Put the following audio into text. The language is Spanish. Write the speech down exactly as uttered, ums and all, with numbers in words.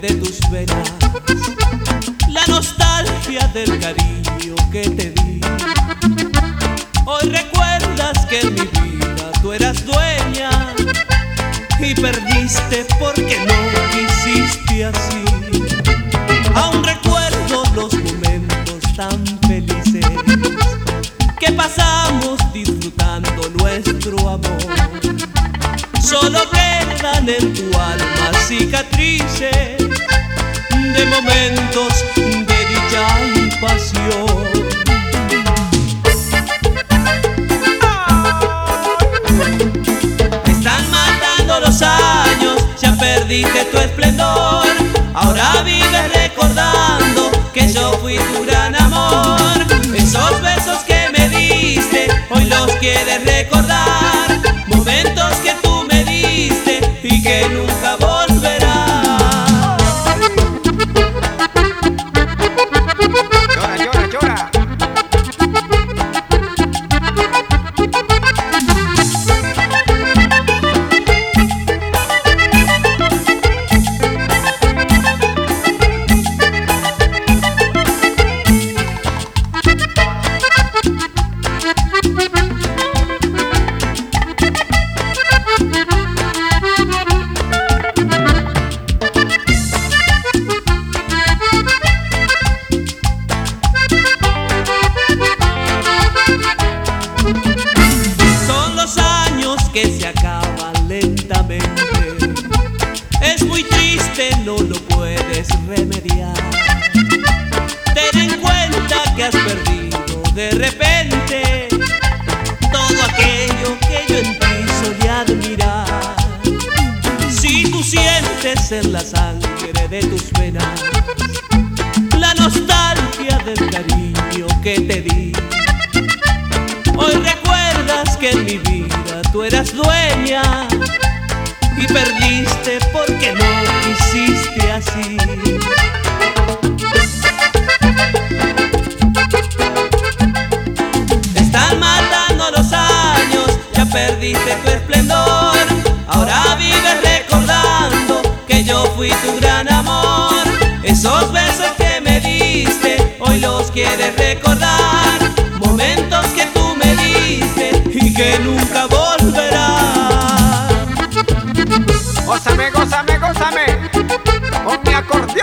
de tus venas, la nostalgia del cariño que te di. Hoy recuerdas que en mi vida tú eras dueña y perdiste porque no quisiste así. Aún recuerdo los momentos tan felices que pasamos disfrutando nuestro amor. Solo quedan en tu alma cicatrices de momentos de dicha y pasión. Están matando los años, ya perdiste tu esplendor. Ahora vives recordando que yo fui tu gran amor. Esos besos que me diste, hoy los quieres recordar. Momentos que tú me diste y que nunca volverán. Llora, llora, llora. Que se acaban lentamente. Es muy triste, no lo puedes remediar. Ten en cuenta que has perdido de repente todo aquello que yo en ti solía admirar. Si tú sientes en la sangre de tus venas la nostalgia del cariño que te di, hoy recuerdas que en mi vida tú eras dueña y perdiste porque no quisiste así. Están matando los años, ya perdiste tu esplendor. Ahora vives recordando que yo fui tu gran amor. Esos besos que me diste, hoy los quieres recordar. Momentos que tú me diste y que nunca volverán. Gózame, gózame, gózame con mi acordeón.